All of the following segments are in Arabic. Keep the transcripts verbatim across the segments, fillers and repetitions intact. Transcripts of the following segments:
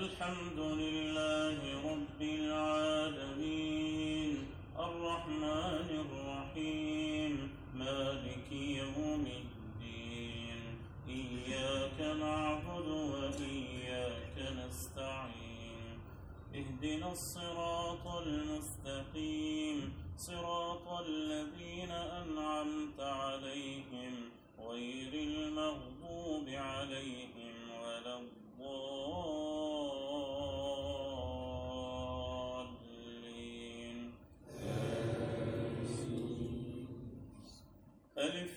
الحمد لله رب العالمين الرحمن الرحيم مالك يوم الدين إياك نعبد وإياك نستعين اهدنا الصراط المستقيم صراط الذين أنعمت عليهم غير المغضوب عليهم ولا الضالين. ألف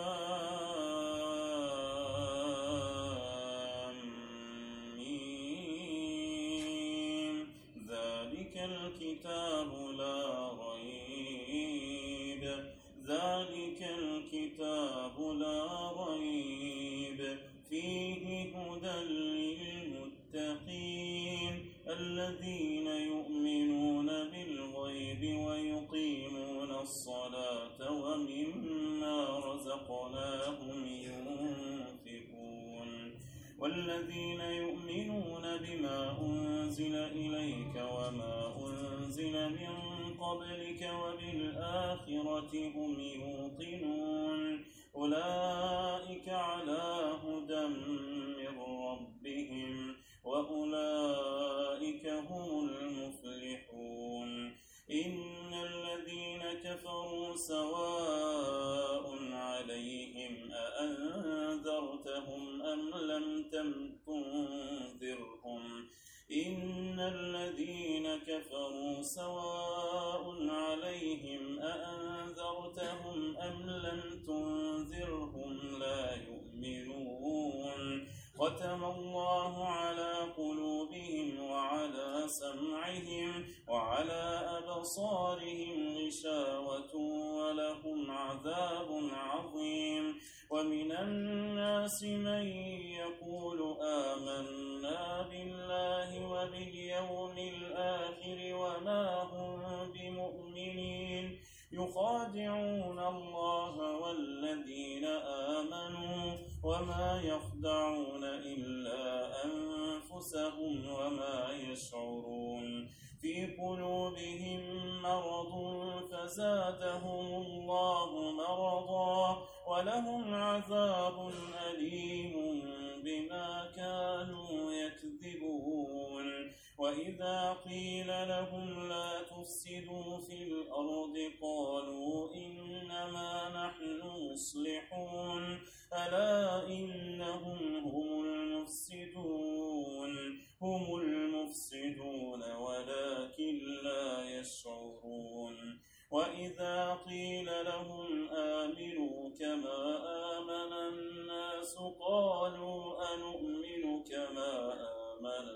لام ميم ذلك الكتاب لا ريب ذلك الكتاب لا ريب فيه هدى للمتقين الذين يؤمنون بالغيب ويقيمون الصلاة ومما رزقناهم ينفقون والذين يؤمنون بما أنزل إليك وما أنزل من قبلك وبالآخرة هم يوقنون أولئك على هدى من ربهم وأولئك هم المفلحون. إن الذين كفروا سواء عليهم أأنذرتهم أم لم تنذرهم إن الذين كفروا سواء عليهم أأنذرتهم أم لم تنذرهم لا يؤمنون ختم الله على قلوبهم وعلى سمعهم وعلى أبصارهم غشاوة ولهم عذاب عظيم. ومن الناس من يقول آمنا بالله وباليوم الآخر وما هم بمؤمنين يخادعون الله والذين آمنوا وما يخدعون إلا أنفسهم وما يشعرون في قلوبهم مرض فزادهم الله مرضا ولهم عذاب أليم بما كانوا يكذبون. وإذا قيل لهم لا تفسدوا في الأرض قالوا إنما نحن مصلحون ألا إنهم هم المفسدون هم المفسدون ولكن لا يشعرون. وإذا قيل لهم آمنوا كما آمن الناس قالوا أنؤمن كما آمن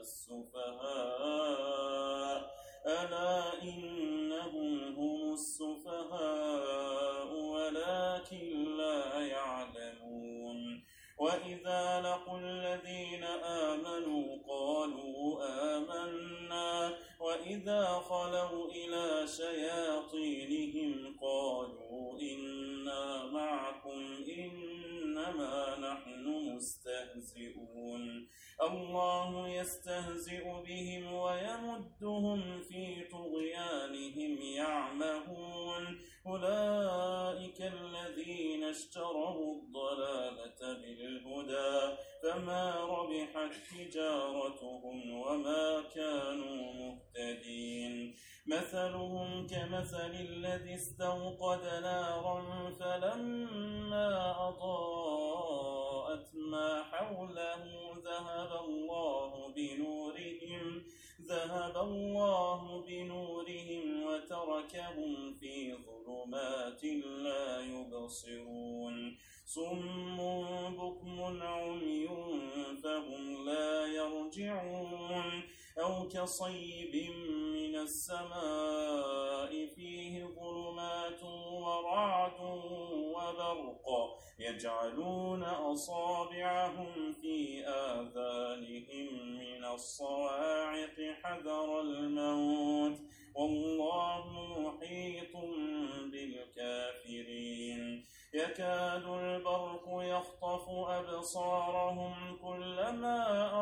السفهاء ألا إنهم هم السفهاء ولكن لا يعلمون. وإذا لقوا الذين آمنوا قالوا آمنا وإذا خلوا إلى شياطينهم قالوا إنا معكم إنما نحن مستهزئون. الله يستهزئ بهم ويمدهم في طغيانهم يعمهون أولئك الذين اشتروا الضلالة بالهدى فما ربحت تجارتهم وما كانوا مهتدين. مثلهم كمثل الذي استوقد نارا فلما أضاءت ما حوله ذهب الله بنورهم ذهب الله بنورهم وتركهم في ظلمات لا يبصرون صم بكم عمي فهم لا يرجعون. أو كصيب من السماء فيه ظلمات ورعد وبرق يجعلون أصابعهم في آذانهم من الصواعق حذر الموت والله محيط بالكافرين. يكاد البرق يخطف أبصارهم كلما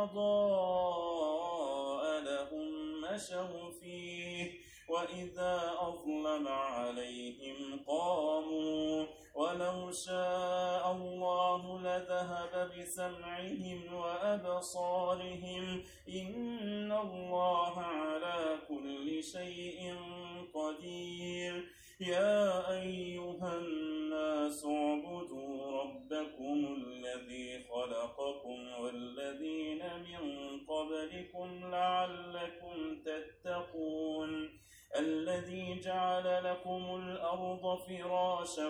أضاء لهم مشوا فيه وإذا أظلم عليهم قاموا ولو شاء الله لذهب بسمعهم وأبصارهم إن الله على كل شيء قدير يا أيها الناس اعبدوا ربكم الذي خلقكم والذين من قبلكم لعلكم تتقون الذي جعل لكم الأرض فراشا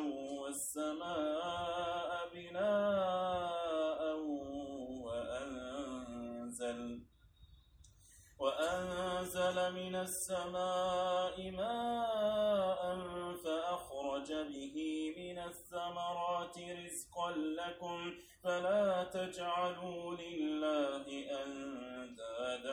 والسماء بناء وأنزل وأنزل من السماء ماء فأخرج به من الثمرات رزقا لكم فلا تجعلوا لله أندادا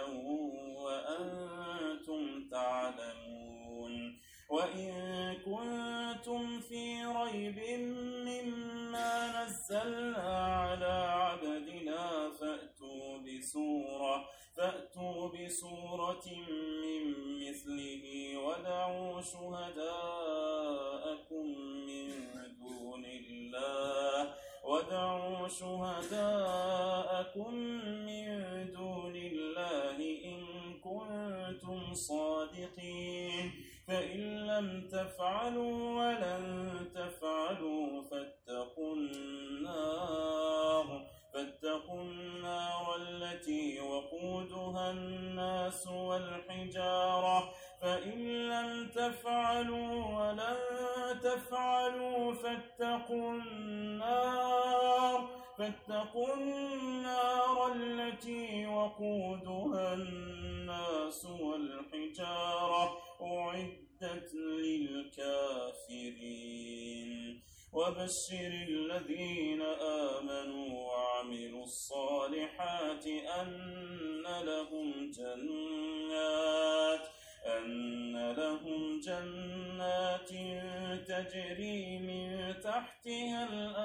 وأنتم تعلمون وإن كنتم في ريب مما نزلنا على عبدنا فأتوا بسورة فأتوا بسورة من مثله ودعوا شهداءكم من دون الله ودعوا شهداءكم من دون الله إن كنتم صادقين فإن لم تفعلوا ولن تفعلوا فاتقوا النار فاتقوا النار التي وقودها الناس والحجارة فإن لم تفعلوا ولن تفعلوا فاتقوا النار فاتقوا النار التي وقودها الناس والحجارة أعدت للكافرين وبشر الذين آمنوا وعملوا الصالحات أن لهم جنات أن لهم جنات تجري من تحتها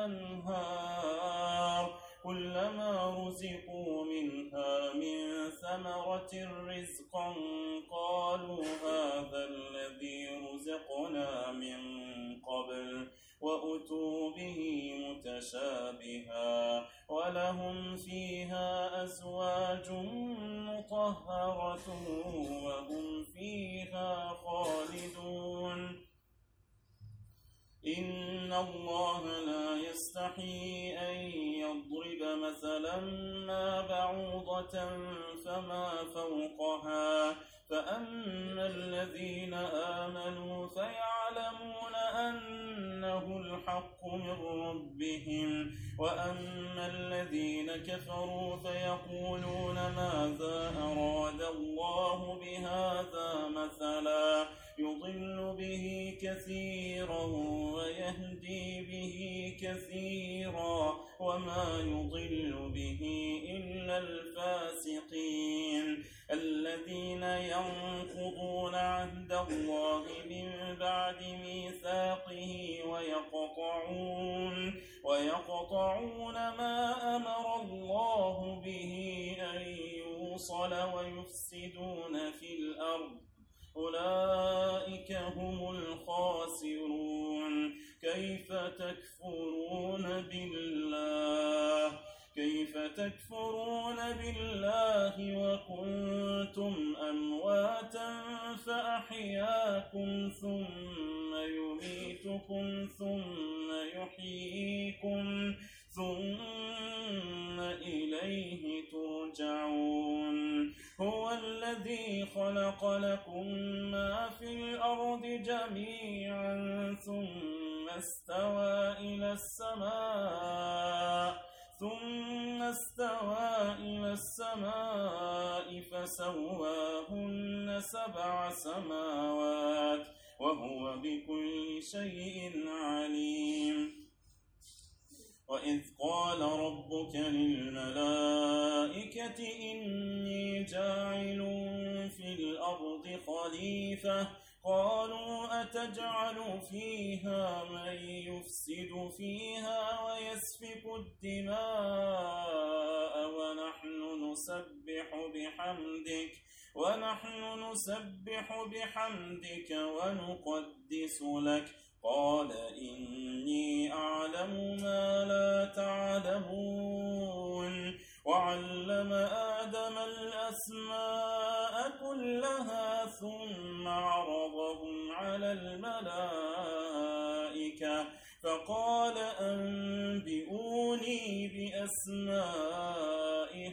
الأنهار كلما رزقوا منها من ثمرة رزقا قالوا هذا الذي رزقنا من قبل وأتوا به متشابها ولهم فيها أزواج مطهرة وهم فيها خالدون إن الله لا يستحي أن يضرب مثلا ما بعوضة فما فوقها فأما الذين آمنوا فيعلمون أنه الحق من ربهم وأما الذين كفروا فيقولون ماذا أراد الله بهذا مثلا يضل به كثيرا ويهدي به كثيرا وما يضل به إلا الفاسقين الذين ينقضون عهد الله من بعد ميثاقه ويقطعون ويقطعون ما أمر الله به أن يوصل ويفسدون في الأرض أولئك هم الخاسرون كيف تكفرون بالله كيف تكفرون بالله وكنتم أمواتا فأحياكم ثم يميتكم ثم يحييكم ثم إليه ترجعون هو الذي خلق لكم ما في الأرض جميعا ثم استوى إلى السماء ثم استوى إلى السماء فسواهن سبع سماوات وهو بكل شيء عليم وإذ قال ربك للملائكة إني جاعل في الأرض خليفة قالوا أتجعل فيها من يفسد فيها ويسفك الدماء ونحن نسبح بحمدك ونحن نسبح بحمدك ونقدس لك قال إني أعلم ما لا تعلمون وعلم آدم الأسماء كلها ثم عرضهم على الملائكة فقال أنبئوني بأسماء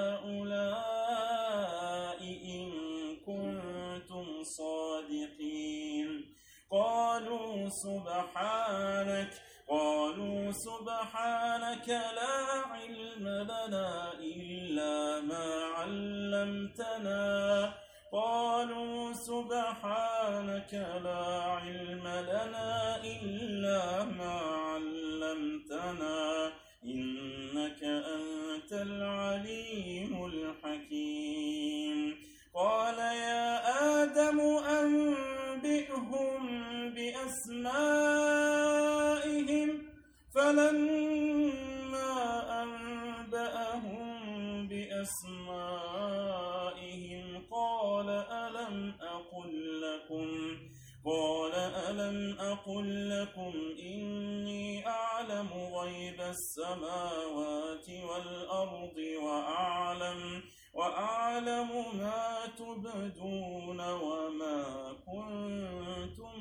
هؤلاء إن كنتم صادقين قالوا سبحانك قالوا سبحانك لا علم لنا إلا ما علمتنا قالوا سبحانك لا علم لنا إلا ما علمتنا إنك أنت العليم الحكيم قال يا آدم أنبئهم بأسمائهم فلما أنبأهم بأسمائهم قال ألم أقل لكم قال ألم أقل لكم إني أعلم غيب السماوات والأرض وأعلم وأعلم ما تبدون وما كنتم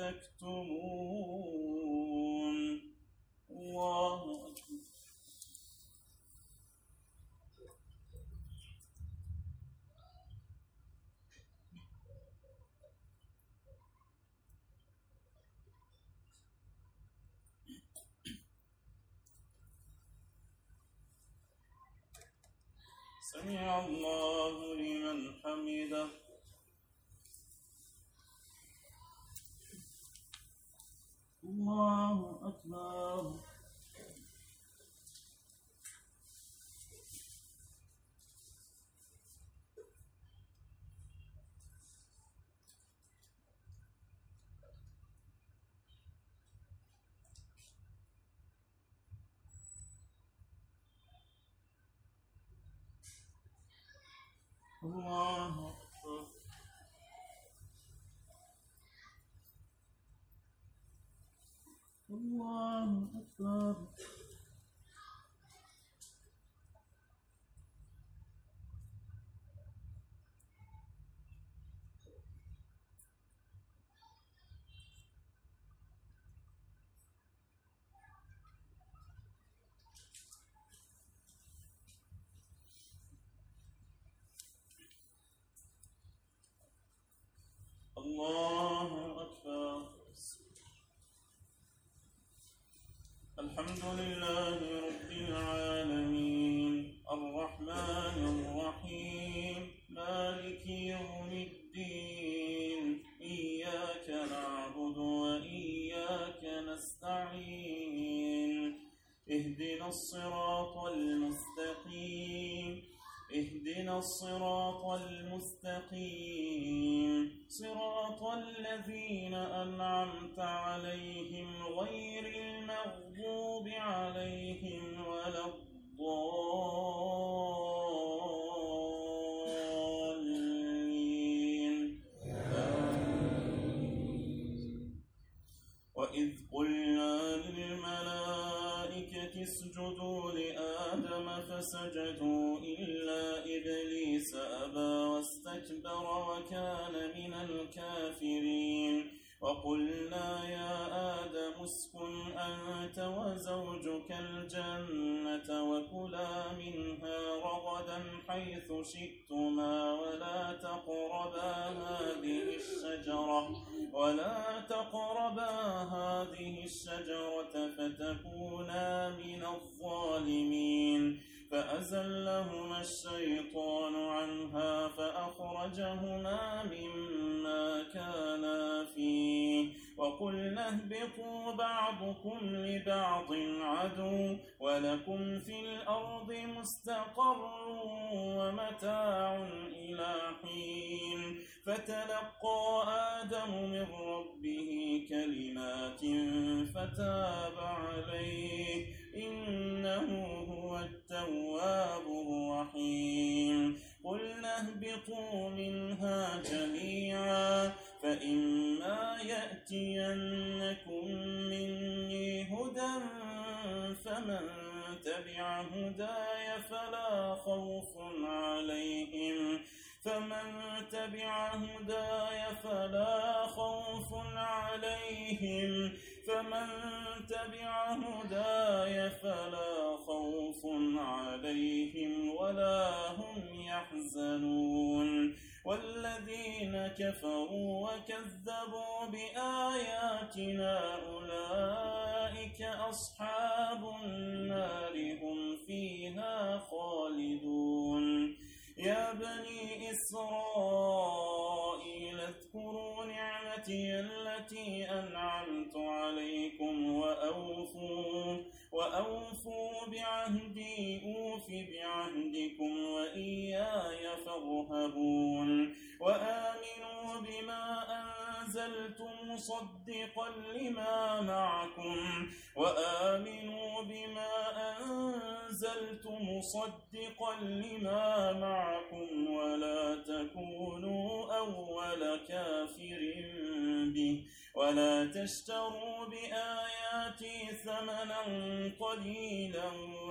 تكتمون الله أكبر. سمع الله لمن حمده الله أكبر. الله أكبر. الله أكبر. الله أكبر. الحمد لله رب العالمين الرحمن الرحيم مالك يوم الدين إياك نعبد وإياك نستعين اهدنا الصراط المستقيم اهدنا الصراط المستقيم صراط الذين أنعمت عليهم غير المغضوب عليهم ولا الضالين وإذ قلنا للملائكة اسجدوا لآدم فسجدوا إلا إبليس أبى واستكبر وكان من الكافرين وقلنا يا آدم اسكن أنت وزوجك الجنة وكلا منها رغدا حيث شئتما ولا تقربا هذه الشجرة ولا تقربا هذه الشجرة فتكونا من الظالمين فأزلهما الشيطان عنها فأخرجهما مما كانا فيه وقلنا اهبطوا بعضكم لبعض عدو ولكم في الأرض مستقر ومتاع إلى حين فتلقى آدم من ربه كلمات فتاب عليه إنه هو التواب الرحيم قلنا اهبطوا منها جميعا فإما يأتينكم مني هدى فمن تبع هداي فلا خوف عليهم فمن تبع هداي فلا خوف عليهم فمن تبع هداي فلا خوف عليهم ولا هم يحزنون والذين كفروا وكذبوا بآياتنا أولئك أصحاب النار هم فيها خالدون يا بني إسرائيل اذكروا نعمتي التي أنعمت عليكم وأوفوا, وأوفوا بعهدي أوف بعهدكم وإياي فارهبون وآمنوا بما أنزلت مصدقا لما معكم وآمنوا بما أنزلت مصدقا لما معكم ولا تكونوا أول كافر به ولا تشتروا بآياتي ثمنا قليلا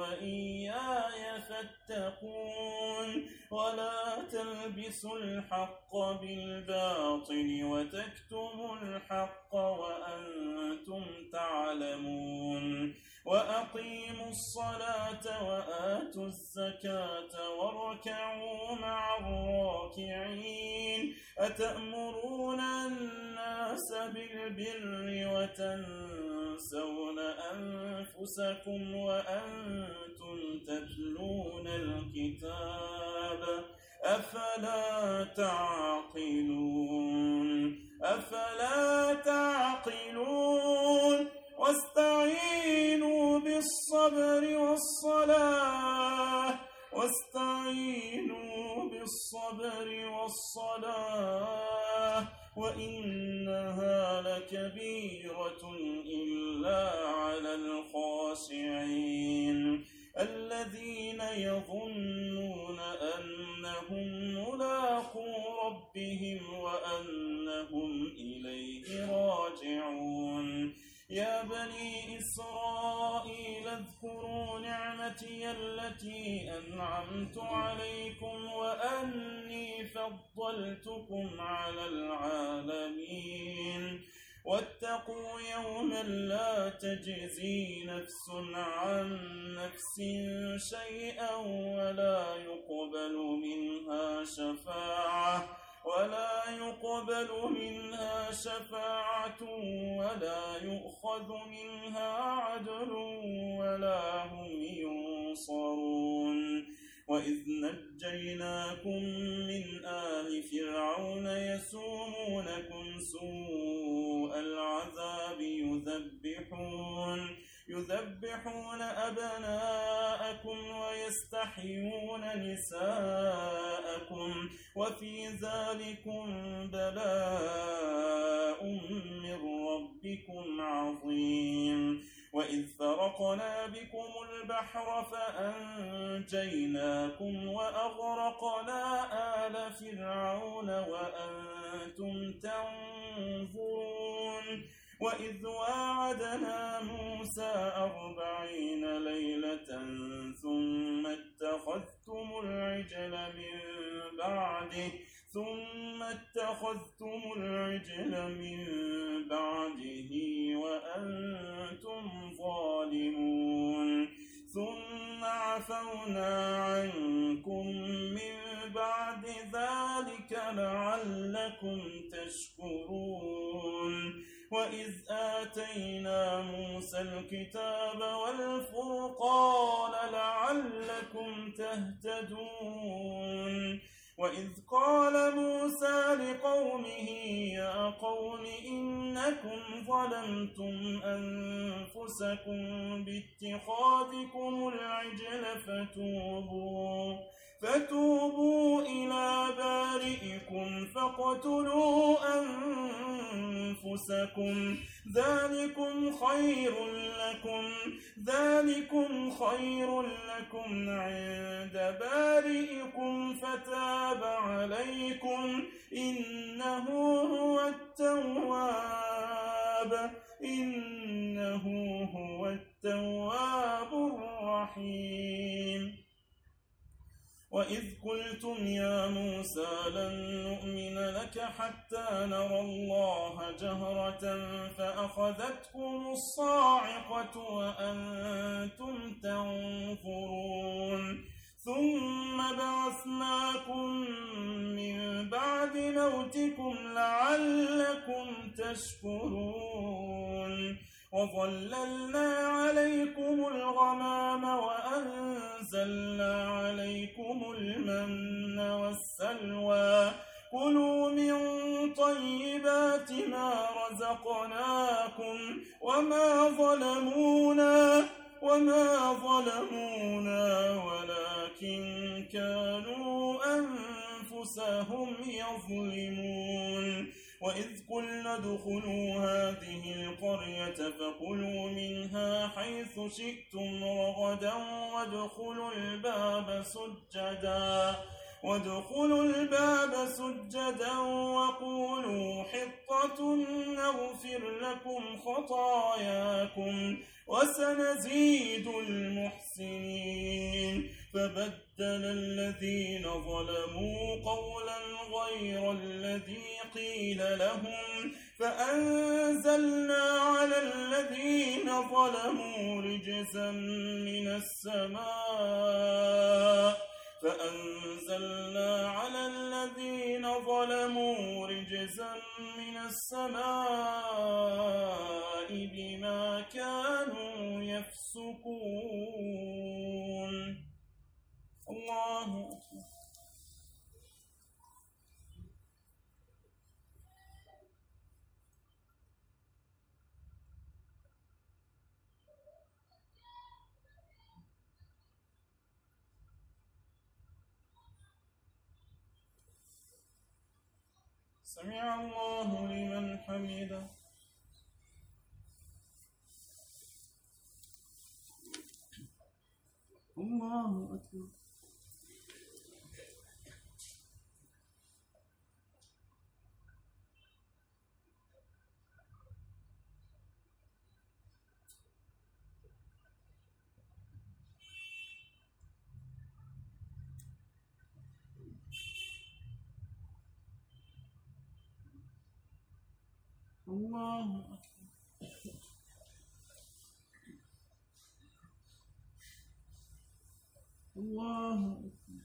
وإياي فاتقون ولا تلبسوا الحق بالباطل وتكتموا الحق وأنتم تعلمون وأقيموا الصلاة وآتوا الزكاة واركعوا مع الراكعين أتأمرون الناس بالبر وتنسون أنفسكم وأنتم تتلون الكتاب أفلا تعقلون أفلا تعقلون واستعينوا بالصبر والصلاة واستعينوا بالصبر والصلاة وإنها لكبيرة إلا على الخاشعين الذين يظنون أنهم ملاقو ربهم وأنهم إليه راجعون يا بني إسرائيل اذكروا نعمتي التي أنعمت عليكم وأني فضلتكم على العالمين واتقوا يوما لا تجزي نفس عن نفس شيئا ولا يقبل منها شفاعة ولا يقبل منها شفاعة ولا يؤخذ منها عدل ولا هم ينصرون وإذ نجيناكم من آل فرعون يسومونكم سوء العذاب يذبحون يذبحون أبناءكم ويستحيون نساءكم وفي ذلكم بلاء من ربكم عظيم وإذ فرقنا بكم البحر فأنجيناكم وأغرقنا آل فرعون وأنتم تنظرون وإذ واعدنا موسى أربعين ليلة ثم اتخذتم العجل من بعده ثم اتخذتم العجل من بعده وأنتم ظالمون ثم عفونا عنكم من بعد ذلك لعلكم تشكرون وإذ آتينا موسى الكتاب والفرقان لعلكم تهتدون وإذ قال موسى لقومه يا قوم إنكم ظلمتم أنفسكم باتخاذكم العجل فتوبوا فتوبوا إلى بارئكم فاقتلوا أنفسكم ذلكم خير لكم ذلكم خير لكم عند بارئكم فتاب عليكم إنه هو التواب إنه هو التواب الرحيم. وإذ قلتم يا موسى لن نؤمن لك حتى نرى الله جهرة فأخذتكم الصاعقة وأنتم تنظرون ثم بعثناكم من بعد موتكم لعلكم تشكرون وظللنا عليكم الغمام وأنزلنا عليكم المن والسلوى كلوا من طيبات ما رزقناكم وما ظلمونا وما ظلمونا ولكن كانوا أنفسهم يظلمون. وإذ قلنا ادخلوا هذه القرية فكلوا منها حيث شئتم رغدا وادخلوا الباب سجدا وادخلوا الباب سجدا وقولوا حطة نغفر لكم خطاياكم وسنزيد المحسنين. فبدل الذين ظلموا قولا غير الذي قيل لهم فأنزلنا على الذين ظلموا رجزا من السماء فأنزلنا على الذين ظلموا رجزا من السماء بما كانوا يفسقون. الله أكبر. سمع الله لمن حمده. الله أكبر. الله أكبر. الله أكبر.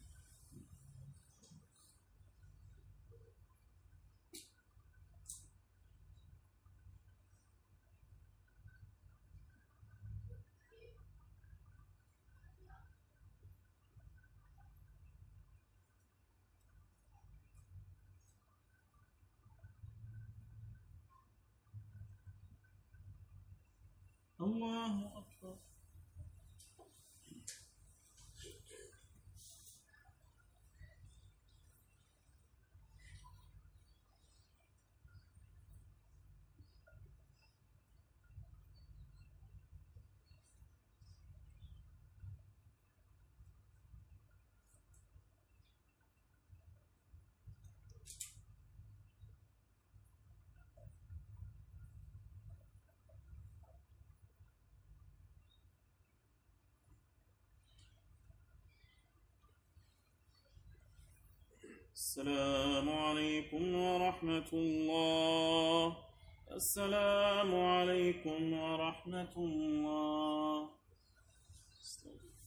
الله أكبر. السلام عليكم ورحمة الله. السلام عليكم ورحمة الله.